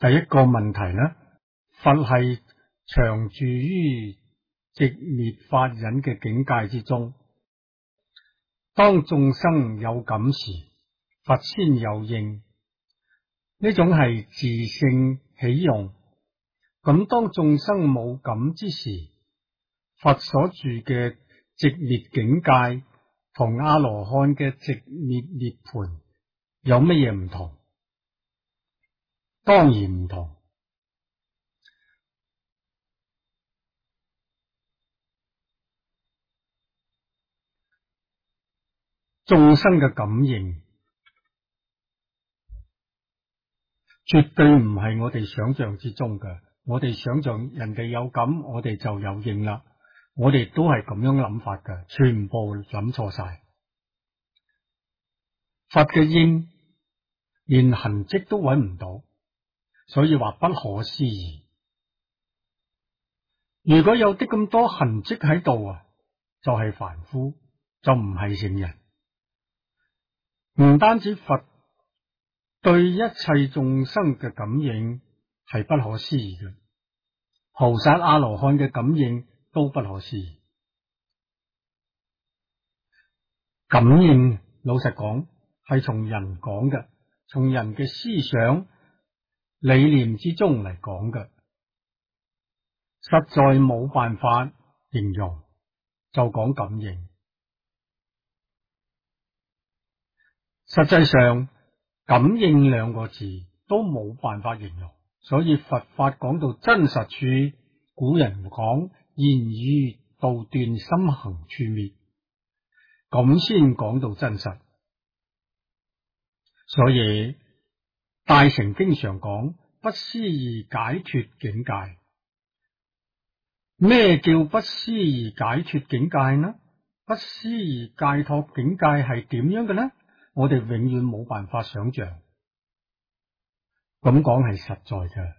第一個問題呢，佛係長住於寂滅法忍嘅境界之中，當眾生有感時，佛先有應，呢種係自性起用。咁當眾生冇感之時，佛所住嘅寂滅境界同阿羅漢嘅寂滅涅槃有乜嘢唔同？當然唔同。眾生嘅感應絕對唔係我哋想象之中嘅。我哋想象人哋有感，我哋就有應啦。我哋都係咁樣諗法嘅，全部諗錯晒。佛嘅應連痕跡都揾唔到，所以話不可思議。如果有啲咁多痕跡喺度啊，就係凡夫，就唔係聖人。唔單止佛對一切眾生嘅感應係不可思議嘅，菩薩阿羅漢嘅感應都不可思議。感應老實講係從人講嘅，從人嘅思想理念之中嚟講嘅，實在冇辦法形容，就講感應。實際上感應兩個字都冇辦法形容，所以佛法講到真實處，古人講言語道斷，心行處滅，咁先講到真實。所以大乘經常講不思議解脫境界。咩叫不思議解脫境界呢？不思議解脫境界係點樣嘅呢？我哋永遠冇辦法想象。咁講係實在嘅。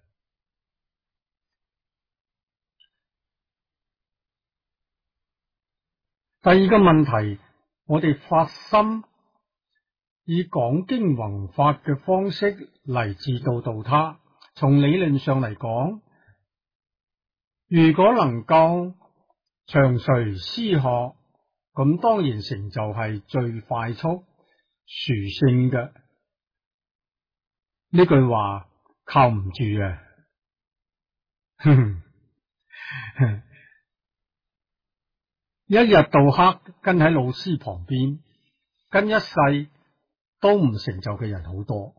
第二個問題，我哋發心以講經弘法嘅方式嚟自度度他。從理論上嚟講，如果能夠長隨師學，咁當然成就係最快速殊勝嘅。呢句話靠唔住啊！一日到黑跟喺老師旁邊，跟一世都唔成就嘅人好多。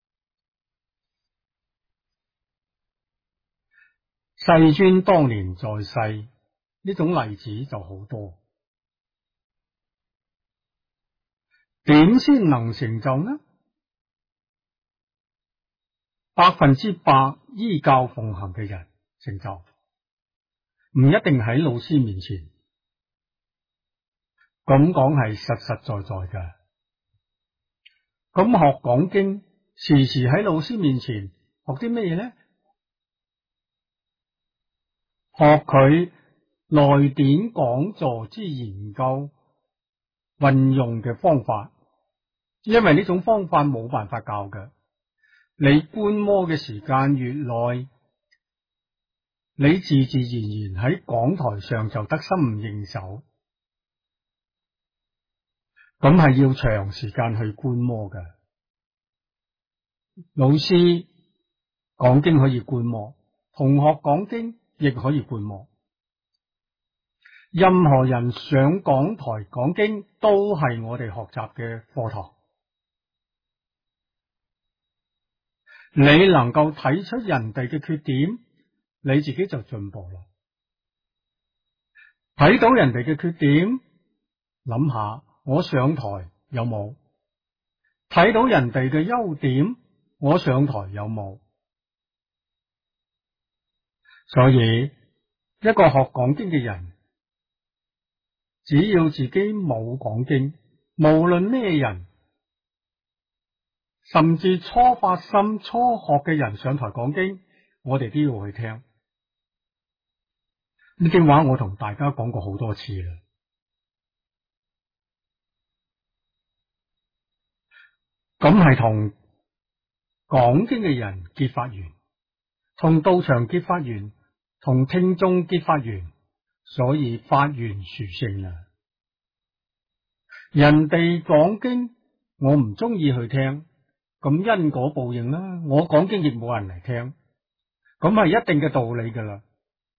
世尊當年在世，呢種例子就好多。點先能成就呢？100%依教奉行嘅人成就，唔一定喺老師面前。咁講係實實在在嘅。咁學講經，時時喺老師面前學啲咩嘢呢？學佢來典講座之研究運用嘅方法，因為呢種方法冇辦法教嘅。你觀摩嘅時間越耐，你自自然然喺講台上就得心應手。咁係要長時間去觀摩嘅。老師講經可以觀摩，同學講經亦可以觀摩。任何人上講台講經都係我哋學習嘅課堂。你能夠睇出人哋嘅缺點，你自己就進步啦。睇到人哋嘅缺點，諗下我上台有冇？睇到人哋嘅優點，我上台有冇？所以一個學講經嘅人，只要自己冇講經，無論咩人，甚至初發心、初學嘅人上台講經，我哋都要去聽。呢啲話我同大家講過好多次啦。咁係同講經嘅人結法緣， 同道場結法緣，同聽眾結法緣，所以法緣殊勝啊！人哋講經，我唔中意去聽，咁因果報應啦。我講經亦冇人嚟聽，咁係一定嘅道理噶啦。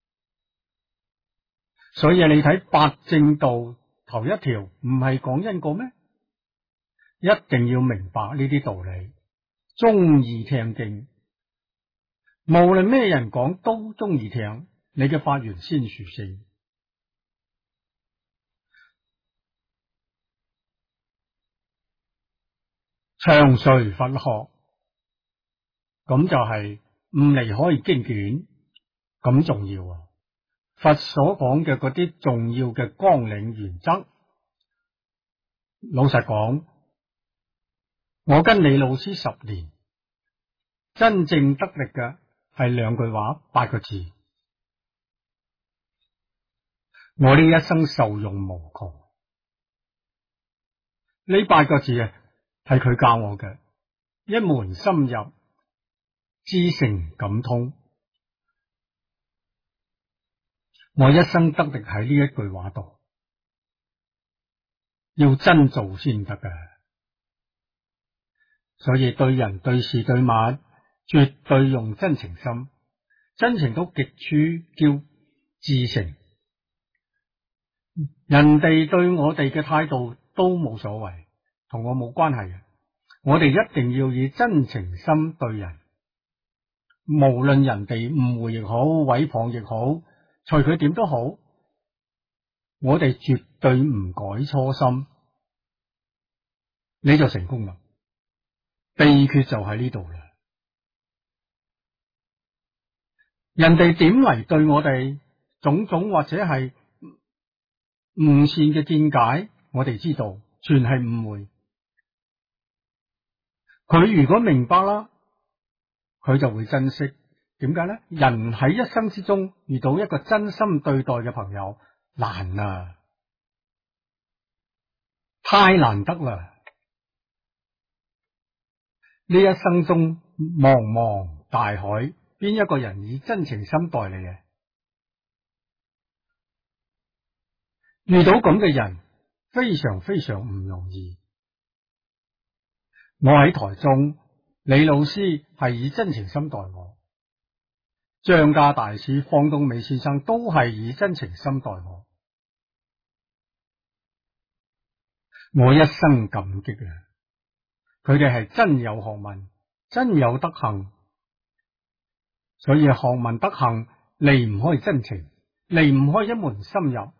所以你睇八正道頭一條，唔係講因果咩？一定要明白呢啲道理，中意聽經，無論咩人講都中意聽，你嘅法緣先殊勝。長隨佛學，咁就係唔離開經卷，咁重要啊！佛所講嘅嗰啲重要嘅綱領原則，老實講，我跟李老師10年，真正得力嘅係2句話8個字，我呢一生受用無窮。呢8個字啊，係佢教我嘅，一門深入，知誠感通。我一生得力喺呢一句話度，要真做先得㗎。所以對人對事對物，絕對用真情心，真情到極處叫至誠。人哋對我哋嘅態度都冇所謂，同我冇關係嘅。我哋一定要以真情心對人，無論人哋誤會亦好，毀謗亦好，隨佢點都好，我哋絕對唔改初心，你就成功啦。秘訣就喺呢度啦。人哋點嚟對我哋種種或者係誤善嘅見解，我哋知道全係誤會。佢如果明白啦，佢就會珍惜。點解呢？人喺一生之中遇到一個真心對待嘅朋友難啊，太難得啦！呢一生中茫茫大海，邊一個人以真情心待你嘅？遇到咁嘅人非常非常唔容易。我喺台中，李老師係以真情心待我，張家大師、方東美先生都係以真情心待我，我一生感激啊！佢哋係真有學問，真有德行，所以學問德行離唔開真情，離唔開一門深入，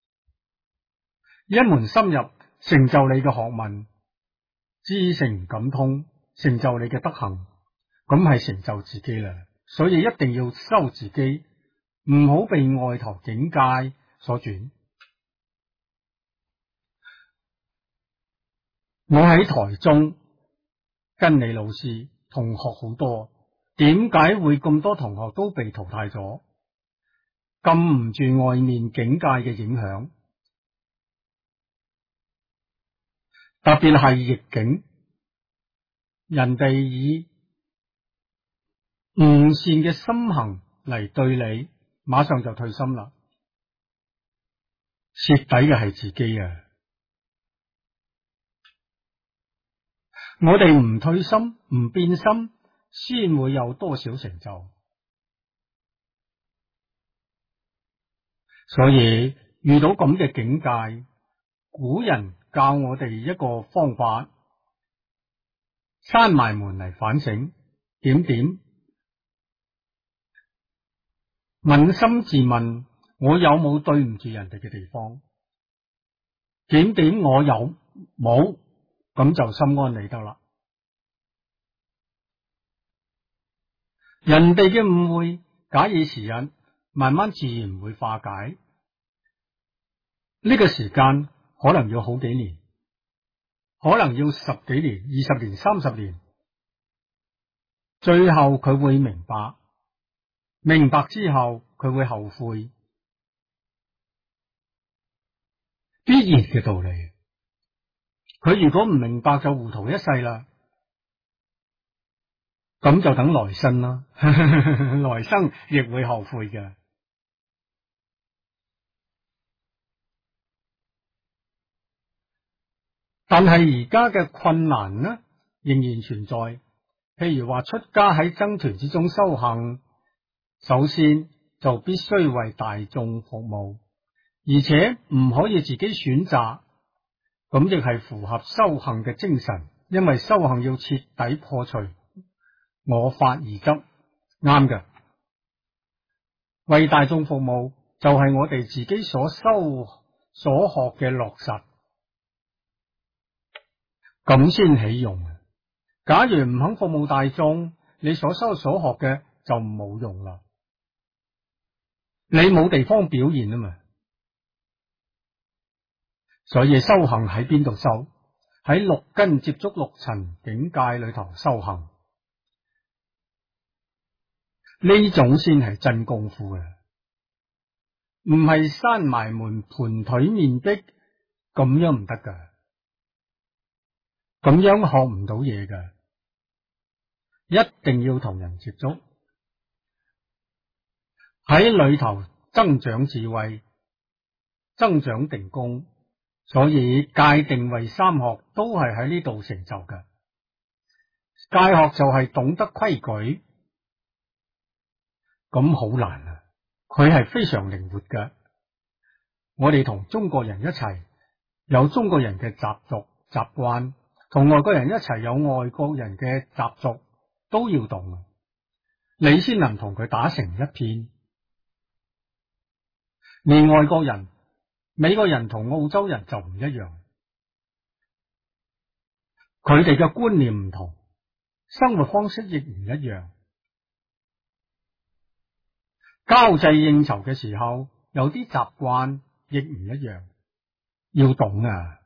一門深入成就你嘅學問。知誠感通，成就你嘅德行，咁係成就自己啦。所以一定要修自己，唔好被外頭境界所轉。我喺台中跟李老師同學好多，點解會咁多同學都被淘汰咗？禁唔住外面境界嘅影響。特別係逆境，人哋以誤善嘅心行嚟對你，馬上就退心啦。蝕底嘅係自己啊！我哋唔退心，唔變心，先會有多少成就。所以遇到咁嘅境界，古人教我哋一個方法，閂埋門嚟反省，點點捫心自問，我有冇對唔住人哋嘅地方？點點我有冇，咁就心安理得啦。人哋嘅誤會假以時日，慢慢自然會化解。呢個時間可能要好幾年，可能要10幾年、20年、30年，最後佢會明白，明白之後佢會後悔，必然嘅道理。佢如果唔明白就糊塗一世啦。 咁就等來生啦，來生亦會後悔嘅。但係而家嘅困難呢，仍然存在。譬如話出家喺僧團之中修行，首先就必須為大眾服務，而且唔可以自己選擇，咁亦係符合修行嘅精神。因為修行要徹底破除我法二執，啱嘅。為大眾服務就係我哋自己所修所學嘅落實，咁先起用。假如唔肯服務大眾，你所修所學嘅就冇用啦，你冇地方表現啊嘛。所以修行喺邊度修？喺六根接觸六塵境界裏頭修行，呢種先係真功夫嘅，唔係閂埋門盤腿面壁，咁樣唔得噶，咁樣學唔到嘢噶，一定要同人接觸，喺裏頭增長智慧，增長定功。所以戒定慧三學都係喺呢度成就嘅。戒學就係懂得規矩，咁好難啊！佢係非常靈活嘅。我哋同中國人一齊有中國人嘅習俗習慣，同外國人一齊有外國人嘅習俗，都要懂，你先能同佢打成一片。連外國人美國人同澳洲人就唔一樣，佢哋嘅觀念唔同，生活方式亦唔一樣。交際應酬嘅時候，有啲習慣亦唔一樣，要懂啊，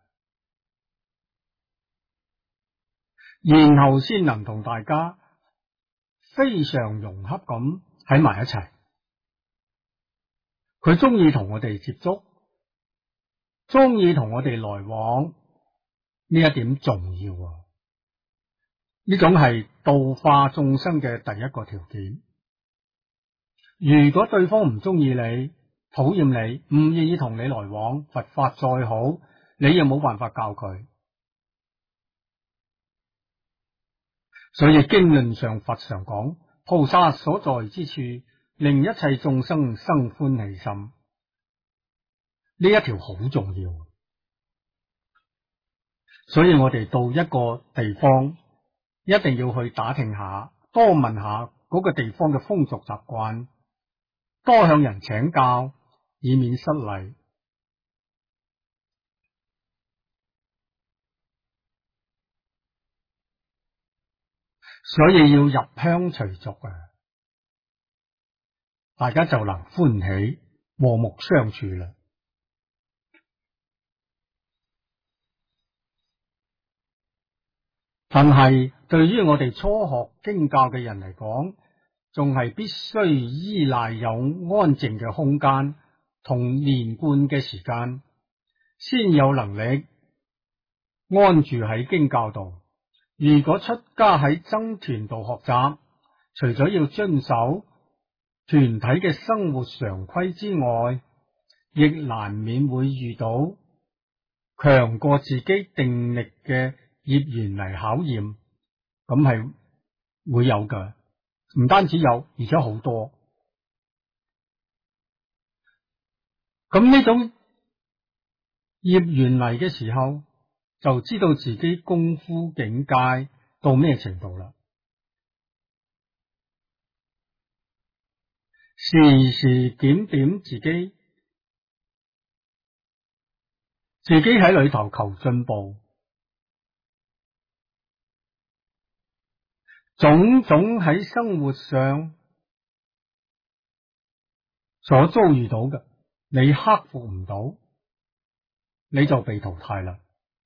然後先能同大家非常融洽咁喺埋一齊。佢中意同我哋接觸，中意同我哋來往，呢一點重要啊！呢種係度化眾生嘅第一個條件。如果對方唔中意你，討厭你，唔願意同你來往，佛法再好，你又冇辦法教佢。所以經論上佛常講，菩薩所在之處，令一切眾生生歡喜心。呢一條好重要，所以我哋到一個地方，一定要去打聽下，多問下嗰個地方嘅風俗習慣，多向人請教，以免失禮。所以要入鄉隨俗啊，大家就能歡喜和睦相處啦。但係對於我哋初學經教嘅人嚟講，仲係必須依賴有安靜嘅空間同連貫嘅時間，先有能力安住喺經教度。如果出家喺僧團度學習，除咗要遵守團體嘅生活常規之外，亦難免會遇到強過自己定力嘅業緣嚟考驗，咁係會有噶，唔單止有，而且好多。咁呢種業緣嚟嘅時候，就知道自己功夫境界到咩程度啦。時時檢點自己，自己喺裏頭求進步。種種喺生活上所遭遇到嘅，你克服唔到，你就被淘汰啦。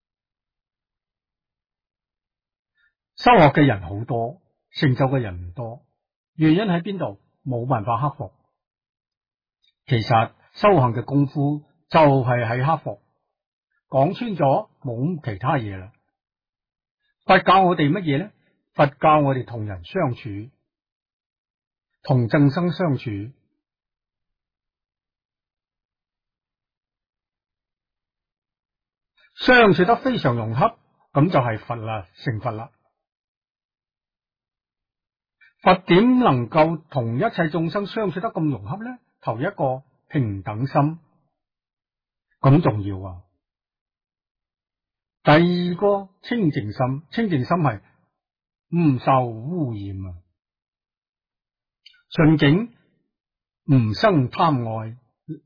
修學嘅人好多，成就嘅人唔多，原因喺邊度？冇辦法克服。其實修行嘅功夫就係喺克服，講穿咗冇其他嘢啦。佛教我哋乜嘢呢？ 佛教我哋同人相處，同眾生相處，相處得非常融洽，咁就係佛啦，成佛啦。佛點能夠同一切眾生相處得咁融洽呢？頭一個平等心，咁重要啊。第二個清淨心，清淨心係唔受污染啊，順境唔生貪愛、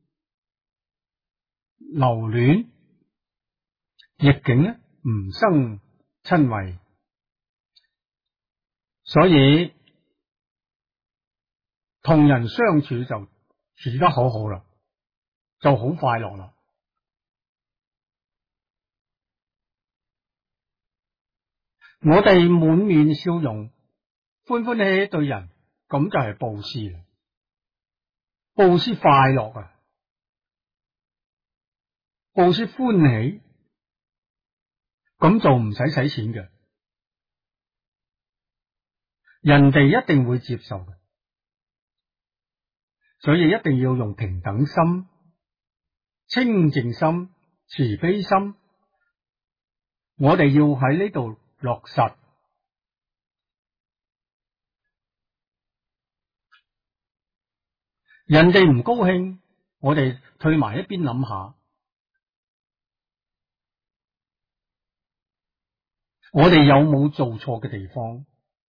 留戀，逆境呢唔生瞋恚，所以同人相處就處得好好啦，就好快樂啦。我哋滿面笑容，歡歡喜喜對人，咁就係布施啦。布施快樂啊，布施歡喜，咁就唔使使錢嘅，人哋一定會接受嘅。所以一定要用平等心、清淨心、慈悲心，我哋要喺呢度落實。人哋唔高興，我哋退埋一邊諗下，我哋有冇做錯嘅地方？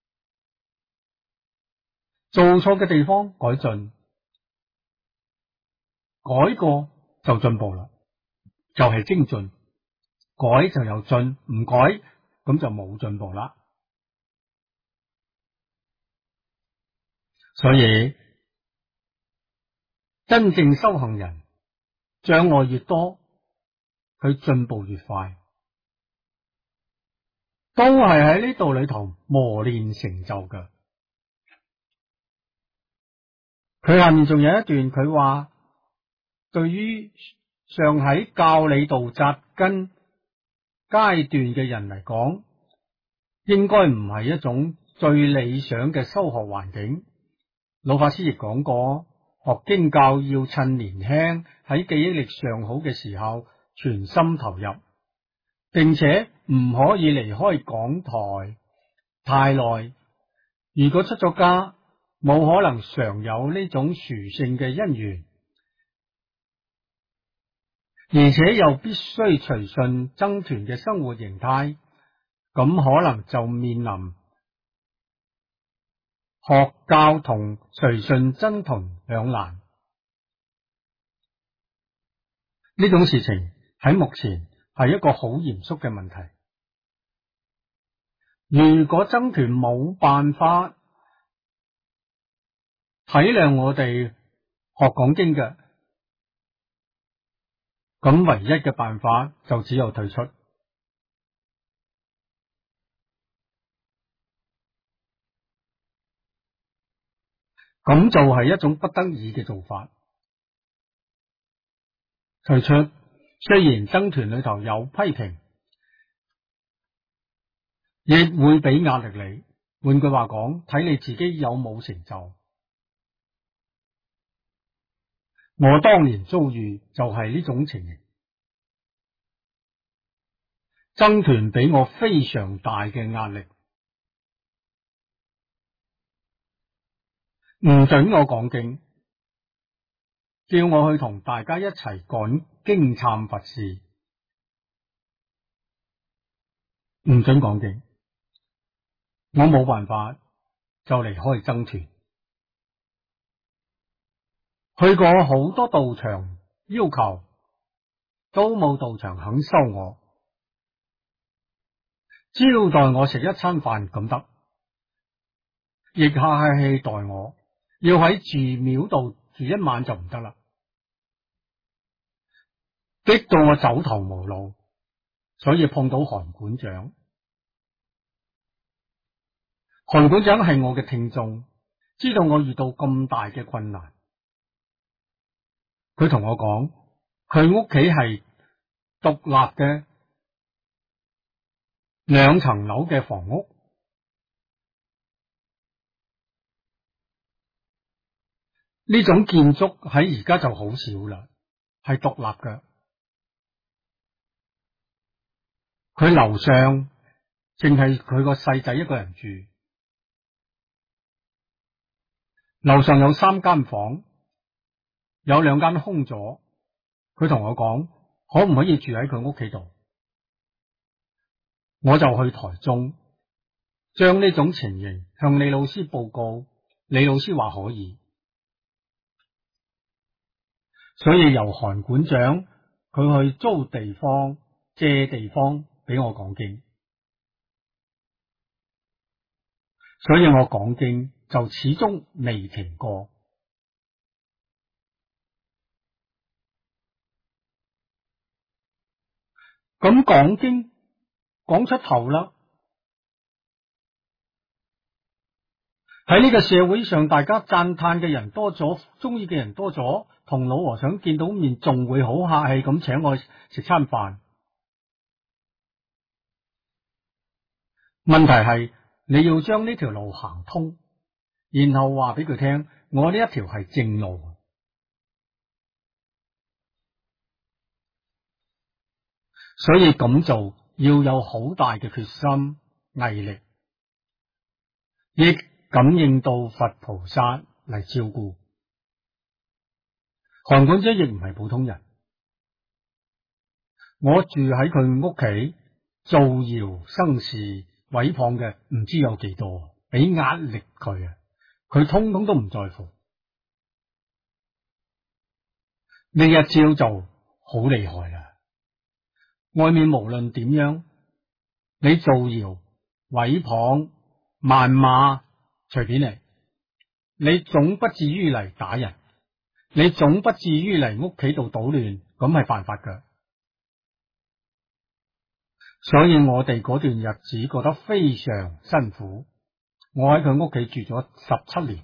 做錯嘅地方改進，改過就進步啦，就係精進。改就有進，唔改咁就冇進步啦。所以真正修行人，障礙越多，佢進步越快，都係喺呢度裏頭磨練成就嘅。佢下面仲有一段，佢話對於尚喺教理道扎根階段嘅人嚟講，應該唔係一種最理想嘅修學環境。老法師亦講過，學經教要趁年輕，喺記憶力尚好嘅時候全心投入，並且唔可以離開講台太耐。如果出咗家，冇可能常有呢種殊勝嘅因緣，而且又必須隨順僧團嘅生活形態，咁可能就面臨學教同隨順僧團兩難。呢種事情喺目前係一個好嚴肅嘅問題。如果僧團冇辦法體諒我哋學講經嘅，咁唯一嘅辦法就只有退出。咁就係一種不得已嘅做法。退出，雖然僧團裏頭有批評，亦會俾壓力你。換句話講，睇你自己有冇成就。我當年遭遇就係呢種情形，僧團俾我非常大嘅壓力，唔准我講經，叫我去同大家一齊趕經懺佛事，唔准講經。我冇辦法就離開僧團，去過好多道場要求，都冇道場肯收我，招待我食一餐飯咁得，亦客氣待我，要喺住廟度住一晚就唔得啦，激到我走投無路，所以碰到韓館長。韓館長係我嘅聽眾，知道我遇到咁大嘅困難，佢同我講，佢屋企係獨立嘅2層樓嘅房屋， 呢種建築喺而家就好少啦，係獨立嘅。佢樓上淨係佢個細仔一個人住，樓上有3間房，有2間空咗。佢同我講，可唔可以住喺佢屋企度？我就去台中，將呢種情形向李老師報告，李老師話可以，所以由韓館長佢去租地方、借地方俾我講經，所以我講經就始終未停過。咁講經講出頭啦，喺呢個社會上，大家讚嘆嘅人多咗，中意嘅人多咗，同老和尚見到面仲會好客氣咁請我食餐飯。問題係你要將呢條路行通，然後話俾佢聽，我呢一條係正路。所以咁做要有好大嘅決心、毅力，亦感應到佛菩薩嚟照顧。韓館長亦唔係普通人，我住喺佢屋企，造謠生事、毀謗嘅唔知有幾多，俾壓力佢啊，佢通通都唔在乎。呢一招就好厲害啦！外面無論點樣，你造謠、毀謗、謾罵，隨便嚟，你總不至於嚟打人，你總不至於嚟屋企度搗亂，咁係犯法噶。所以我哋嗰段日子過得非常辛苦。我喺佢屋企住咗17年，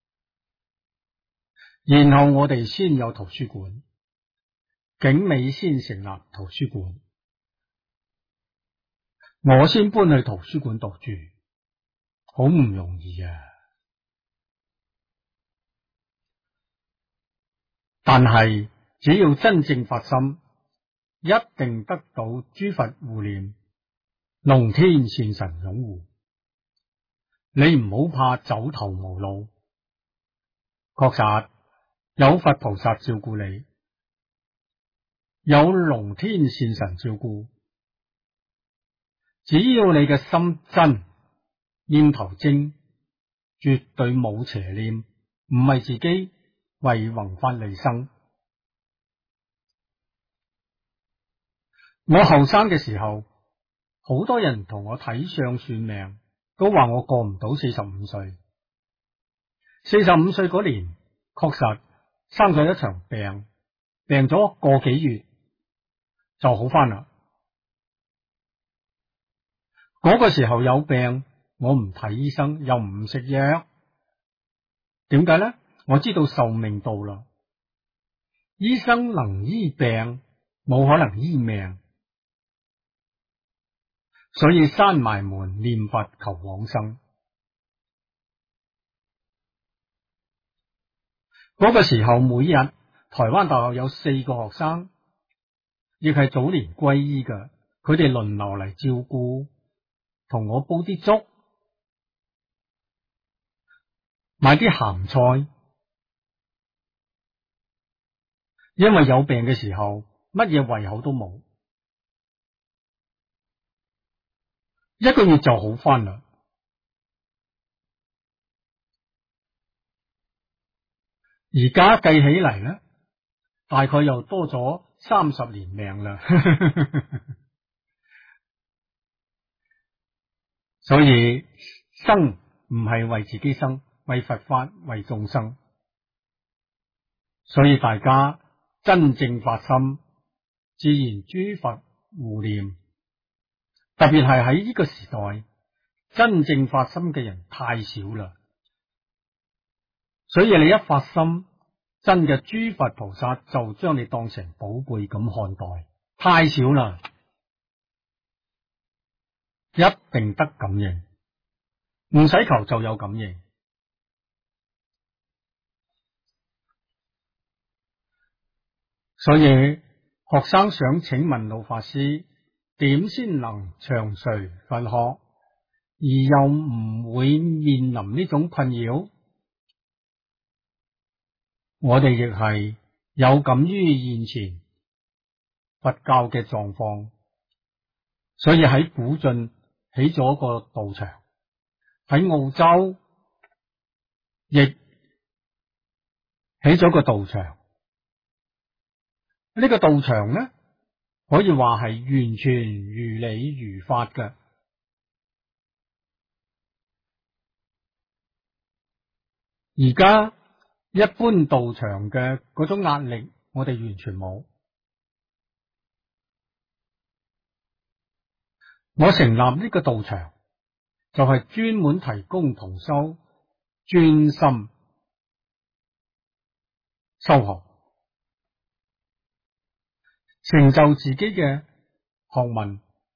然後我哋先有圖書館，景美先成立圖書館。我先搬去圖書館度住，好唔容易啊！但係只要真正發心，一定得到諸佛護念、龍天善神擁護。你唔好怕走投無路，確實有佛菩薩照顧你，有龍天善神照顧。只要你嘅心真，念頭精，絕對冇邪念，唔係自己為宏法利生。我後生嘅時候，好多人同我睇相算命，都話我過唔到45歲。45歲嗰年，確實生咗一場病，病咗個幾月就好返啦。嗰個時候有病，我唔睇醫生，又唔食藥，點解呢？我知道壽命到啦，醫生能醫病，冇可能醫命，所以閂埋門念佛求往生。嗰個時候每日台灣大學有4個學生，亦係早年皈依嘅，佢哋輪流嚟照顧，同我煲啲粥，買啲鹹菜，因為有病嘅時候乜嘢胃口都冇，1個月就好返啦。而家計起嚟呢，大概又多咗30年命啦。所以生唔係為自己生，為佛法，為眾生。所以大家真正發心，自然諸佛護念。特別係喺呢個時代，真正發心嘅人太少啦。所以你一發心，真嘅諸佛菩薩就將你當成寶貝咁看待。太少啦，一定得感應，唔使求就有感應。 所以學生想請問老法師，點先能長隨佛學，而又唔會面臨呢種困擾？我哋亦係有感於現前佛教嘅狀況，所以喺古晉起咗個道場，喺澳洲亦起咗個道場。呢個道場呢，可以話係完全如理如法嘅。而家一般道場嘅嗰種壓力，我哋完全冇。我成立呢個道場，就係專門提供同修專心修學，成就自己嘅學問，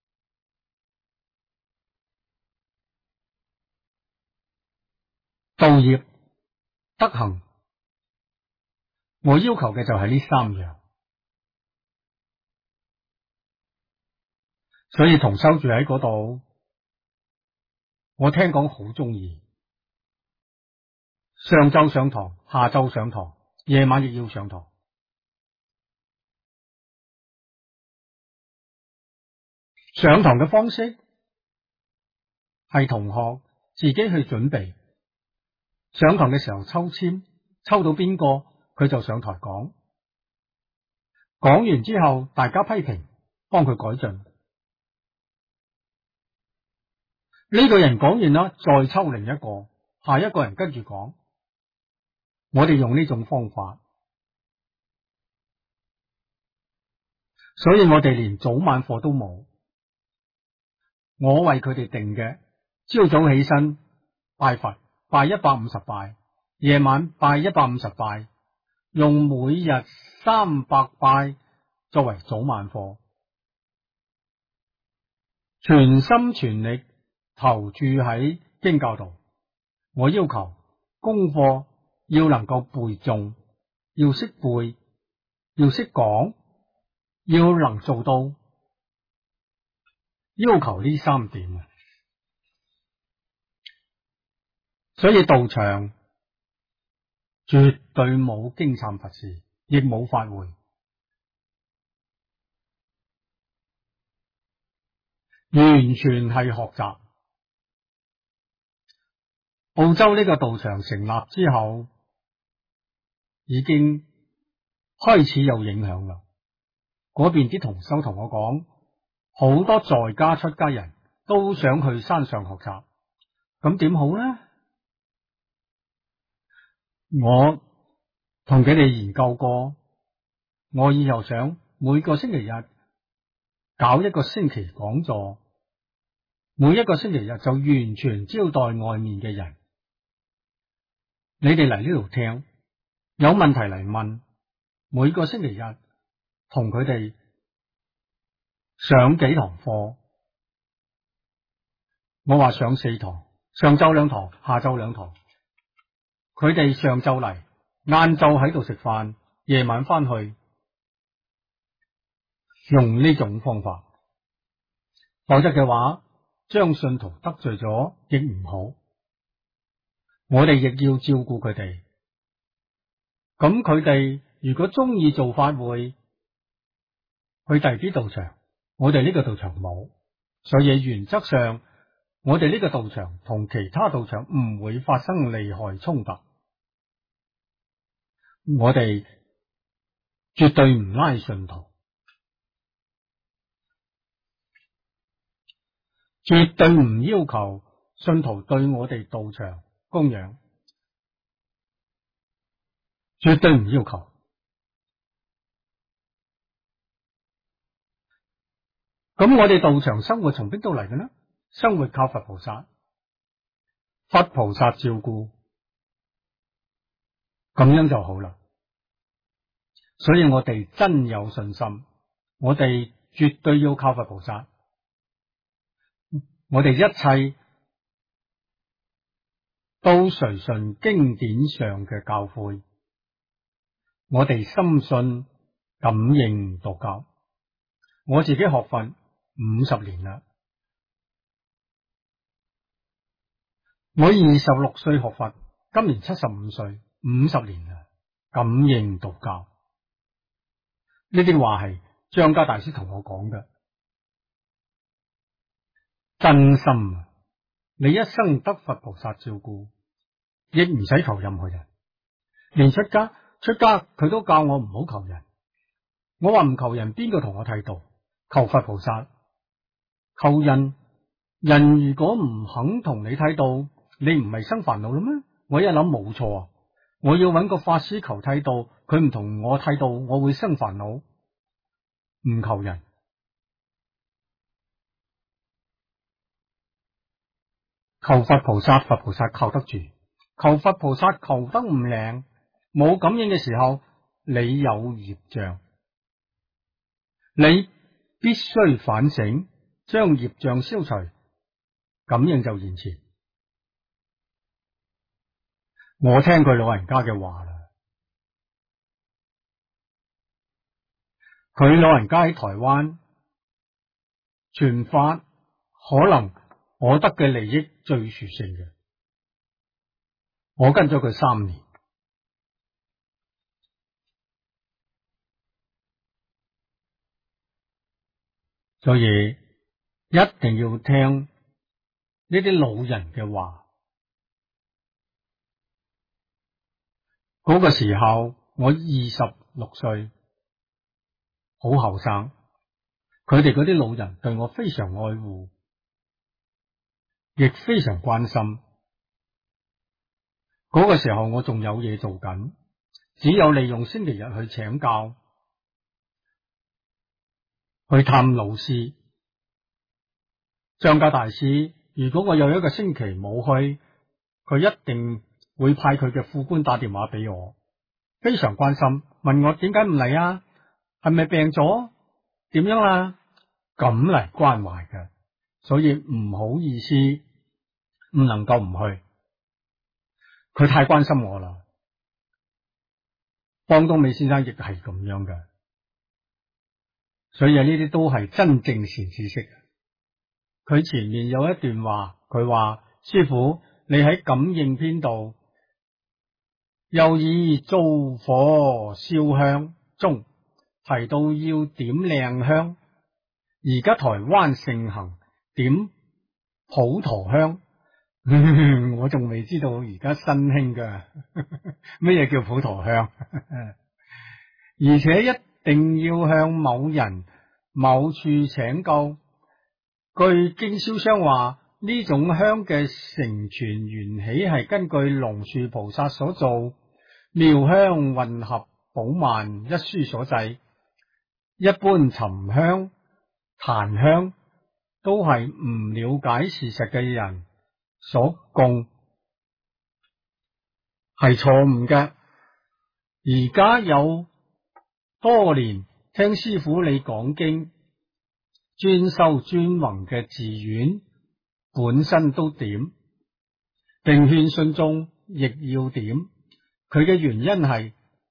道業德行。我要求嘅就係呢三樣，所以同修住喺嗰度，我聽講好中意。上晝上堂，下晝上堂，夜晚亦要上堂。上堂嘅方式係同學自己去準備，上堂嘅時候抽籤，抽到邊個佢就上台講，講完之後大家批評，幫佢改進。呢個人講完啦，再抽另一個，下一個人跟住講。我哋用呢種方法，所以我哋連早晚課都冇。我為佢哋定嘅，朝早起身拜佛，拜150拜，夜晚拜150拜，用每日300拜作為早晚課，全心全力投注喺經教度。我要求功課要能夠背誦，要識背，要識講，要能做到，要求呢3點。所以道場絕對冇經懺佛事，亦冇法會，完全係學習。澳洲呢個道場成立之後，已經開始有影響啦。嗰邊啲同修同我講，好多在家出家人都想去山上學習，咁點好呢？我同佢哋研究過，我以後想每個星期日搞一個星期講座，每一個星期日就完全招待外面嘅人，你哋嚟呢度聽，有問題嚟問，每個星期日同佢哋上幾堂課。我話上4堂，上晝2堂，下晝2堂。佢哋上晝嚟，晏晝喺度食飯，夜晚翻去，用呢種方法。否則嘅話，將信徒得罪咗亦唔好。我哋亦要照顧佢哋。咁佢哋如果中意做法會，去第二啲道場，我哋呢個道場冇，所以原則上我哋呢個道場同其他道場唔會發生利害衝突。我哋絕對唔拉信徒，絕對唔要求信徒對我哋道場供養，絕對唔要求。咁我哋道場生活從邊度嚟嘅呢？生活靠佛菩薩，佛菩薩照顧，咁樣就好啦。所以我哋真有信心，我哋絕對要靠佛菩薩。我哋一切都隨順經典上嘅教誨，我哋深信感應道教。我自己學佛50年啦，我26歲學佛，今年75歲，50年啦。感應道教呢啲話係張家大師同我講嘅，真心。你一生得佛菩薩照顧，亦唔使求任何人，連出家佢都教我唔好求人。我話唔求人，邊個同我剃度？求佛菩薩。求人如果唔肯同你剃度，你唔係生煩惱啦咩？我一諗冇錯啊，我要揾個法師求剃度，佢唔同我剃度，我會生煩惱。唔求人，求佛菩薩，佛菩薩靠得住；求佛菩薩求得唔靈，冇感應嘅時候，你有業障，你必須反省，將業障消除，感應就現前。我聽佢老人家嘅話啦，佢老人家喺台灣傳法，可能我得嘅利益最殊勝嘅，我跟咗佢3年，所以一定要聽呢啲老人嘅話。嗰個時候我26歲，好後生，佢哋嗰啲老人對我非常愛護，亦非常關心。嗰個時候我仲有嘢做緊，只有利用星期日去請教，去探老師。張家大師如果我有一個星期冇去，佢一定會派佢嘅副官打電話俾我，非常關心，問我點解唔嚟啊？係咪病咗？點樣啦？咁嚟關懷嘅，所以唔好意思，唔能夠唔去。佢太關心我啦。方東美先生亦係咁樣嘅，所以呢啲都係真正善知識。佢前面有一段話，佢話：師父，你喺感應篇度又以灶火燒香中提到要點靚香，而家台灣盛行點普陀香，我仲未知道而家新興嘅乜嘢叫普陀香，而且一定要向某人某處請教。據經銷商話，呢種香嘅成傳緣起係根據龍樹菩薩所做《妙香混合寶鬘》一書所製。一般沉香、檀香都係唔了解事實嘅人所供，係錯誤嘅。而家有多年聽師父你講經，專修專弘嘅寺院本身都點，並勸信眾亦要點。佢嘅原因係：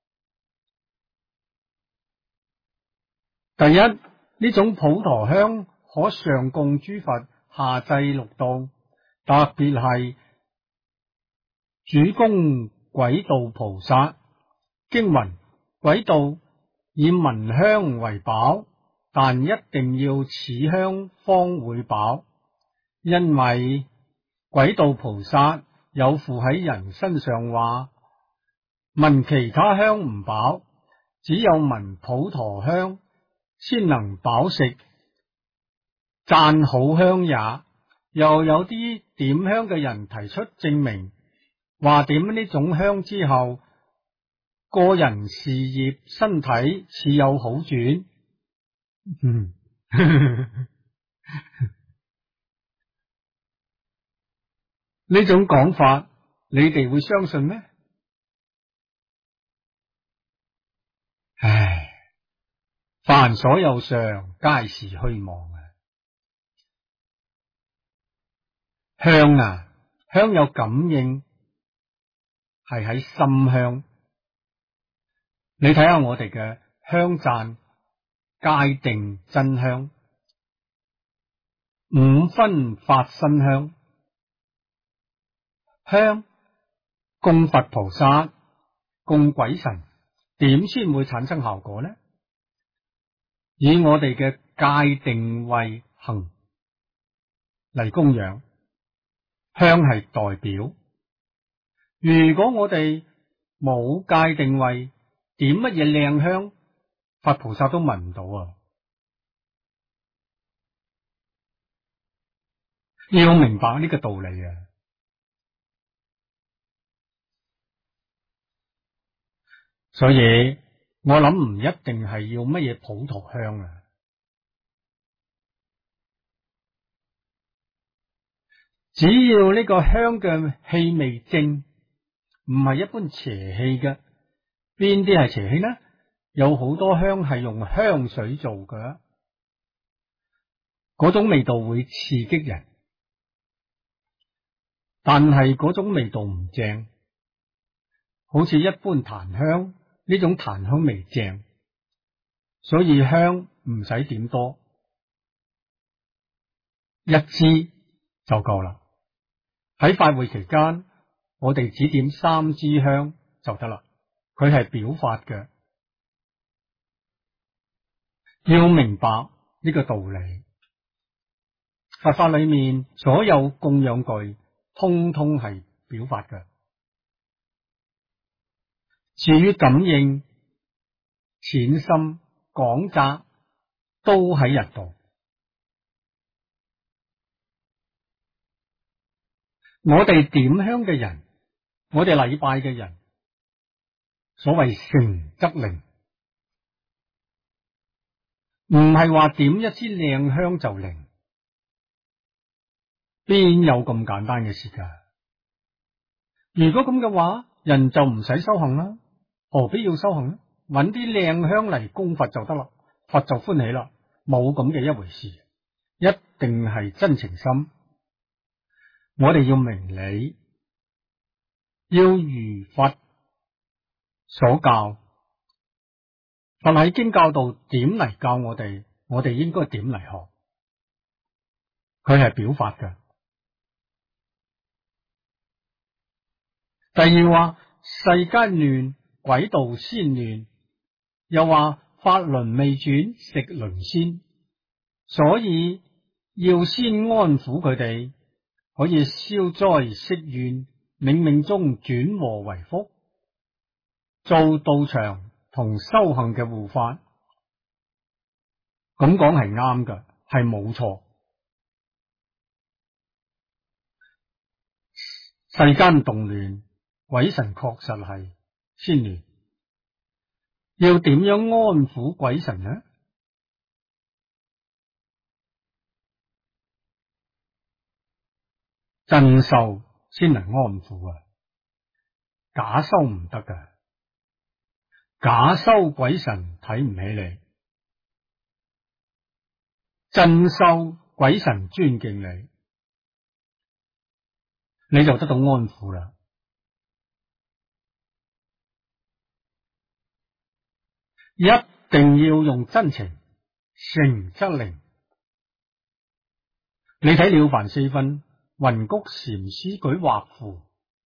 第一，呢種普陀香可上供諸佛，下濟六道，特別係主供軌道菩薩。經云軌道以聞香為寶，但一定要此香方會飽，因為軌道菩薩有附喺人身上話，聞其他香唔飽，只有聞普陀香先能飽食，讚好香也。又有啲點香嘅人提出證明，話點呢種香之後，個人事業身體似有好轉。呢種講法，你哋會相信咩？唉，凡所有相，皆是虛妄啊！香啊，香有感應，係喺心香。你睇下我哋嘅香讚、界定真香、五分法身香。香供佛菩薩、供鬼神，點先會產生效果呢？以我哋嘅戒定慧行嚟供養，香係代表。如果我哋冇戒定慧，點乜嘢靚香，佛菩薩都聞唔到啊！要明白呢個道理啊！所以我諗唔一定係要乜嘢普陀香啊，只要呢個香嘅氣味正，唔係一般邪氣嘅。邊啲係邪氣呢？有好多香係用香水做嘅，嗰種味道會刺激人，但係嗰種味道唔正，好似一般檀香呢種檀香味正，所以香唔使點多，一支就夠啦。喺法會期間，我哋只點3支香就得啦。佢係表法嘅，要明白呢個道理。佛法裏面所有供養具，通通係表法嘅。至於感應、淺深、廣窄，都喺人度。我哋點香嘅人，我哋禮拜嘅人，所謂誠則靈，唔係話點一支靚香就靈，邊有咁簡單嘅事㗎？如果咁嘅話，人就唔使修行啦，何必要修行呢？揾啲靚香嚟供佛就得啦，佛就歡喜啦，冇咁嘅一回事，一定係真情心。我哋要明理，要如佛所教。佛喺經教度點嚟教我哋，我哋應該點嚟學。佢係表法嘅。第二話世間亂，鬼道先亂，又話法輪未轉，食輪先，所以要先安撫佢哋，可以消災息怨，冥冥中轉禍為福，做道場同修行嘅護法。咁講係啱嘅，係冇錯。世間動亂，鬼神確實係先亂。要點樣安撫鬼神呢？真修先能安撫啊，假修唔得噶。假修鬼神睇唔起你，真修鬼神尊敬你，你就得到安撫啦。一定要用真情，誠則靈。你睇《了凡四訓》，雲谷禪師舉畫符，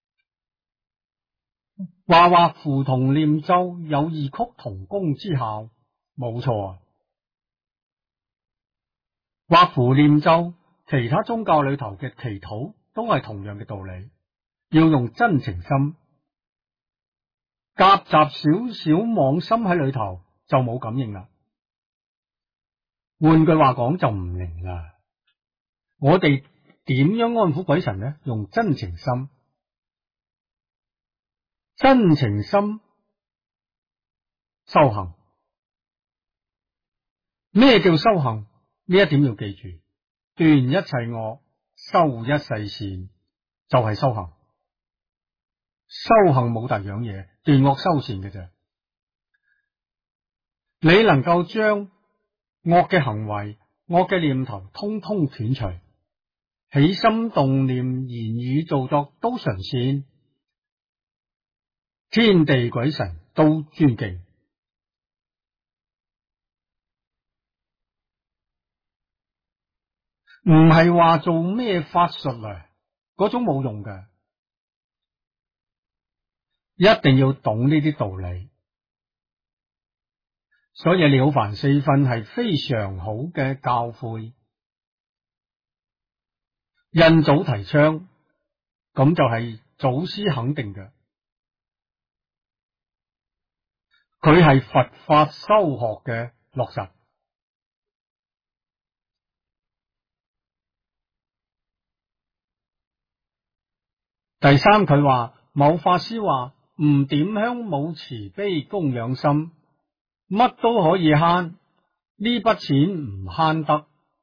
話畫符同念咒有異曲同工之效，冇錯啊。畫符念咒，其他宗教裏頭嘅祈禱都係同樣嘅道理，要用真情心。夾雜少少妄心喺裏頭，就冇感應啦。換句話講，就唔靈啦。我哋點樣安撫鬼神呢？用真情心，真情心修行。咩叫修行？呢一點要記住，斷一切惡，修一世善，就係修行。修行冇第二樣嘢，斷惡修善嘅啫。你能夠將惡嘅行為、惡嘅念頭通通斷除，起心動念、言語造作都純善，天地鬼神都尊敬。 唔係話做咩法術啊，嗰種冇用嘅，一定要懂呢啲道理。所以了凡四訓係非常好嘅教誨，印祖提倡，咁就係祖師肯定嘅，佢係佛法修學嘅落實。第三，佢話某法師話唔點香冇慈悲供養心，乜都可以慳，呢筆錢唔慳得，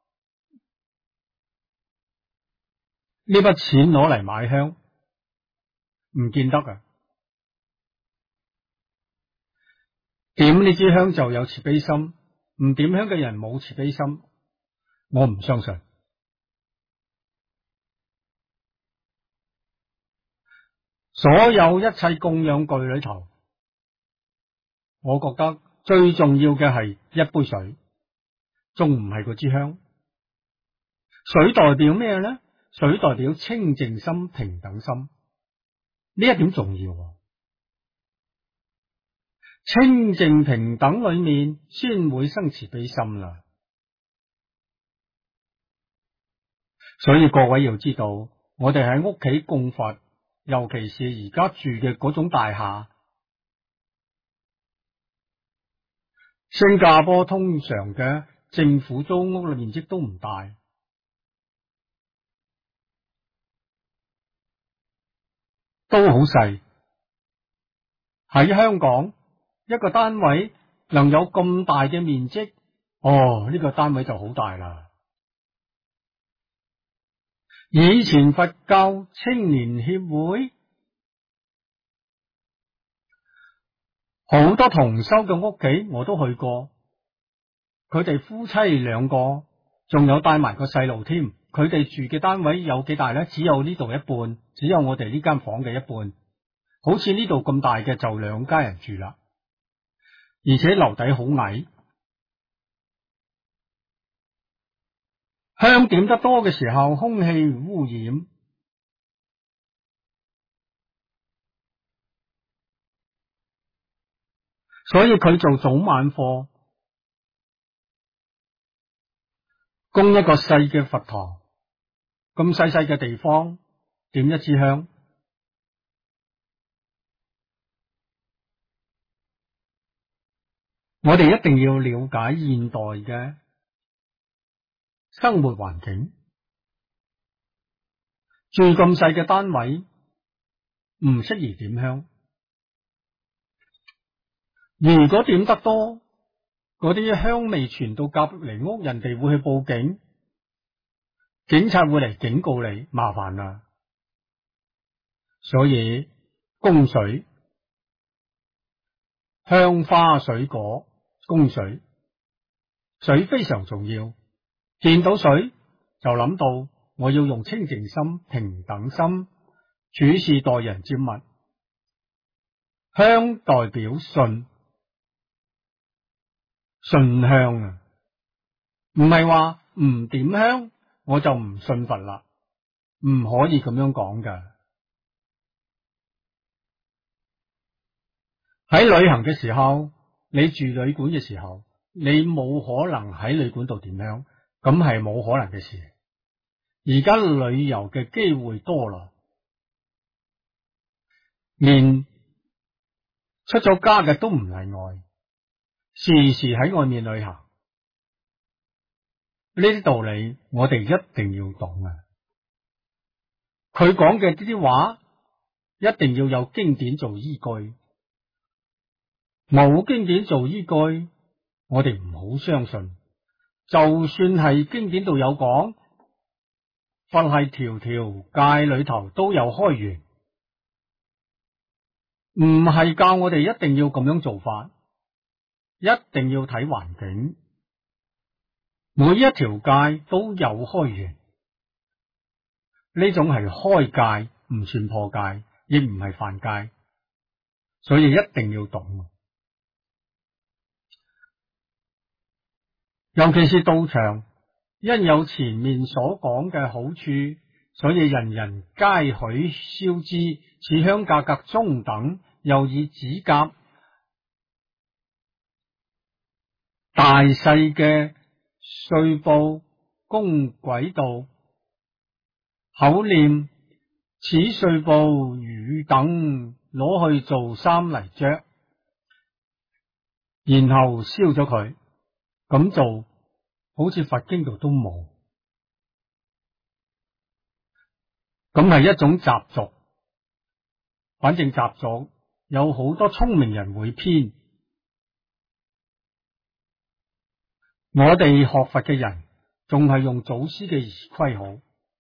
呢筆錢攞嚟買香唔見得啊！點呢支香就有慈悲心，唔點香嘅人冇慈悲心，我唔相信。所有一切供養具裏頭，我覺得最重要嘅係一杯水，仲唔係嗰支香。水代表咩呢？水代表清淨心、平等心，呢一點重要。清淨平等裏面先會生慈悲心啦。所以各位要知道，我哋喺屋企供佛，尤其是而家住嘅嗰種大廈，新加坡通常嘅政府租屋嘅面積都唔大，都好細。喺香港，一個單位能有咁大嘅面積，呢個單位就好大啦。以前佛教青年協會好多同修嘅屋企我都去過，佢哋夫妻兩個，仲有帶埋個細路添。佢哋住嘅單位有幾大呢？只有呢度一半，只有我哋呢間房嘅一半。好似呢度咁大嘅就兩家人住啦，而且樓底好矮。香點得多嘅時候，空氣污染，所以佢做早晚課，供一個細嘅佛堂，咁細細嘅地方，點一支香。我哋一定要了解現代嘅生活環境，住咁細嘅單位唔適宜點香。如果點得多，嗰啲香味傳到隔離屋，人哋會去報警，警察會嚟警告你，麻煩啦。所以供水、香花水果供水，水非常重要。見到水就諗到我要用清淨心、平等心處事待人接物。香代表信，信香啊，唔係話唔點香我就唔信佛啦，唔可以咁樣講噶。喺旅行嘅時候，你住旅館嘅時候，你冇可能喺旅館度點香，咁係冇可能嘅事。而家旅遊嘅機會多啦，連出咗家嘅都唔例外，時時喺外面旅行。呢啲道理我哋一定要懂啊！佢講嘅呢啲話一定要有經典做依據，冇經典做依據，我哋唔好相信。就算係經典度有講，佛係條條戒裏頭都有開源，唔係教我哋一定要咁樣做法，一定要睇環境。每一條戒都有開源，呢種係開戒，唔算破戒，亦唔係犯戒，所以一定要懂。尤其是道場，一因有前面所講嘅好處，所以人人皆許燒之。此香價格中等，又以指甲大細嘅碎布供鬼道，口念此碎布汝等攞去做衫嚟着，然後燒咗佢。咁做好似佛經度都冇，咁係一種習俗。反正習俗有好多聰明人會編，我哋學佛嘅人仲係用祖師嘅儀規好。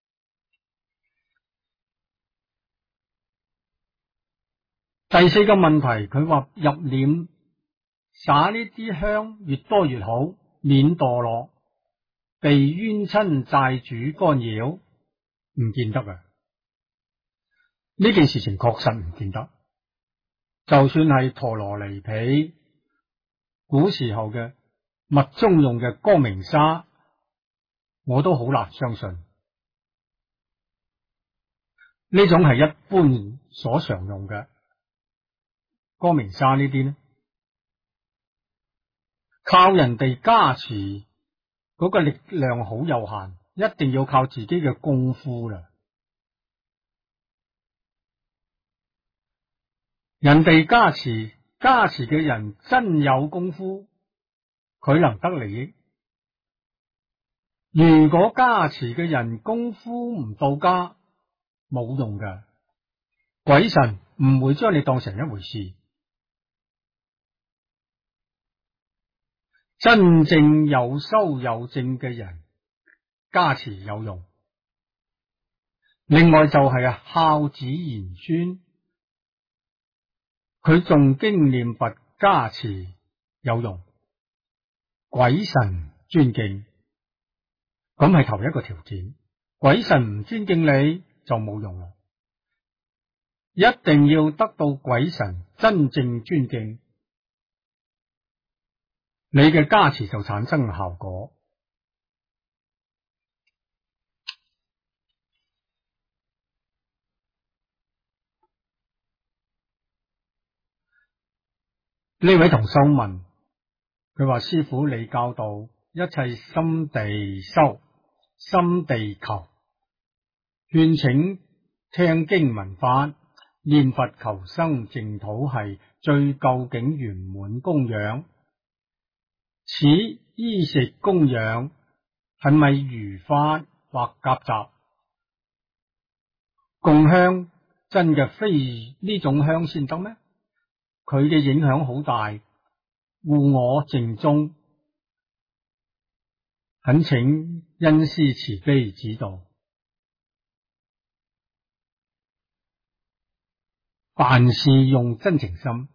第四個問題，佢話入殮灑呢啲香越多越好，免墮落，被冤親債主干擾，唔見得啊！呢件事情確實唔見得。就算係陀羅尼被，古時候嘅密宗用嘅光明砂，我都好難相信。呢種係一般所常用嘅光明砂，呢啲呢，靠人哋加持嗰個力量好有限，一定要靠自己嘅功夫啦。人哋加持嘅人真有功夫，佢能得利益。如果加持嘅人功夫唔到家，冇用㗎。鬼神唔會將你當成一回事。真正有修有證嘅人加持有用。另外就係孝子賢孫，佢誦經念佛加持有用，鬼神尊敬，咁係頭一個條件。鬼神唔尊敬你就冇用啦，一定要得到鬼神真正尊敬，你嘅加持就產生效果。呢位同修問，佢話師父你教導一切心地修，心地求，勸請聽經聞法，念佛求生淨土係最究竟圓滿供養。此衣食供養係咪如法或夾雜？供香真嘅非呢種香先得咩？佢嘅影響好大，護我淨宗，懇請恩師慈悲指導。凡事用真情心，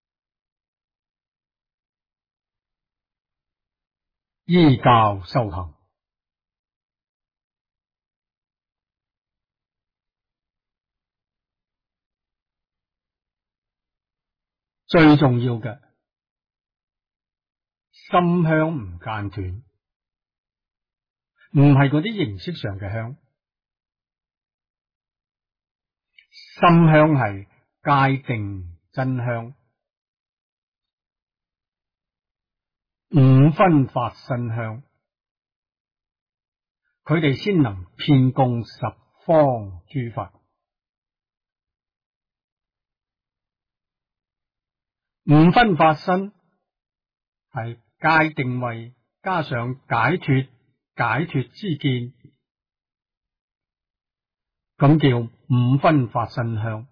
依教修行，最重要嘅心香唔間斷，唔係嗰啲形式上嘅香。心香係界定真香，五分法身香，佢哋先能遍供十方諸佛。五分法身係界定位加上解脫之見，咁叫五分法身香。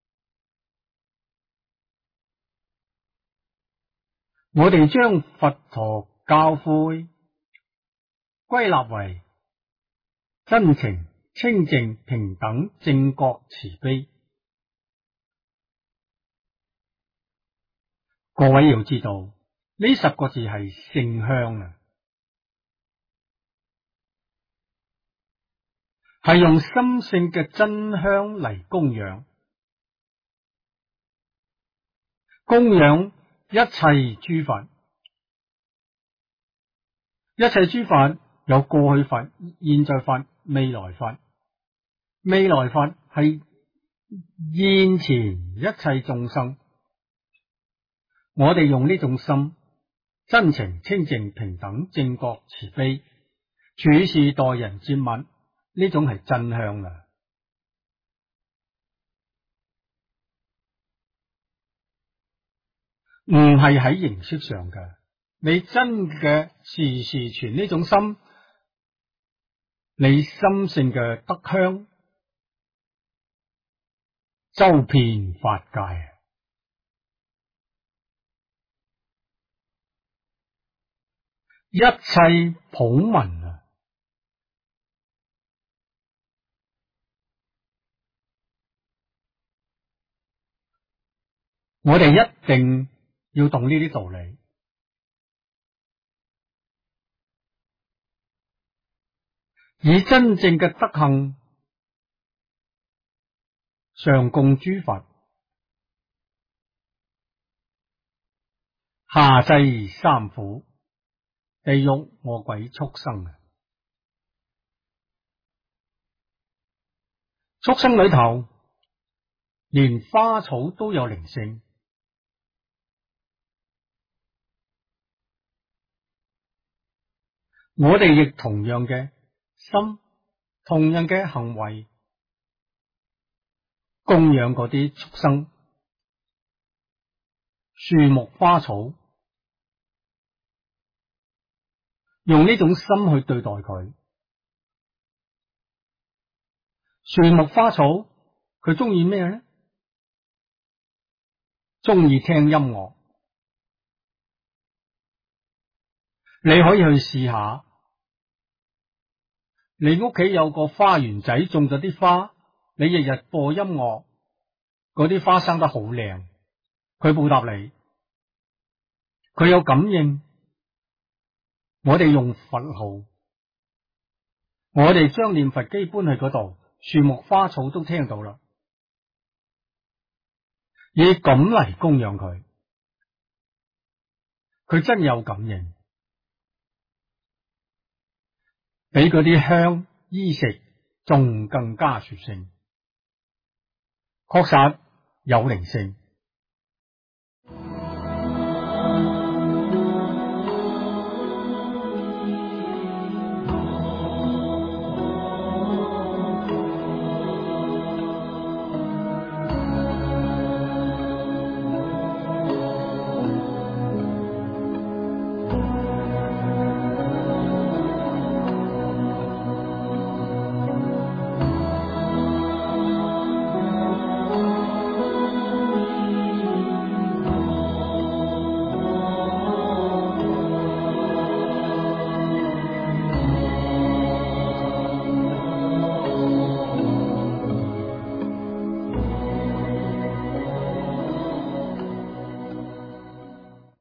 我哋將佛陀教誨歸納為真情、清淨、平等、正覺、慈悲。各位要知道，呢10個字係聖香啊，係用心性嘅真香嚟供養一切諸佛。一切諸佛有過去法、現在法、未來法。未來法係現前一切眾生，我哋用呢種心，真情、清淨、平等、正覺、慈悲，處事待人接物，呢種係真香啊！唔係喺形式上嘅，你真嘅時時存呢種心，你心性嘅德香，周遍法界，一切普聞啊！我哋一定要懂呢啲道理，以真正嘅德行上供諸佛，下濟三苦，地獄餓鬼畜生啊！畜生裏頭，連花草都有靈性。我哋亦同樣嘅心，同樣嘅行為，供養嗰啲畜生、樹木、花草，用呢種心去對待佢。樹木花草，佢中意咩咧？中意聽音樂。你可以去試下，你屋企有個花園仔，種咗啲花，你日日播音樂，嗰啲花生得好靚，佢報答你，佢有感應。我哋用佛號，我哋將念佛機搬去嗰度，樹木花草都聽到啦，以咁嚟供養佢，佢真有感應。比嗰啲香衣食仲更加殊勝，確實有靈性。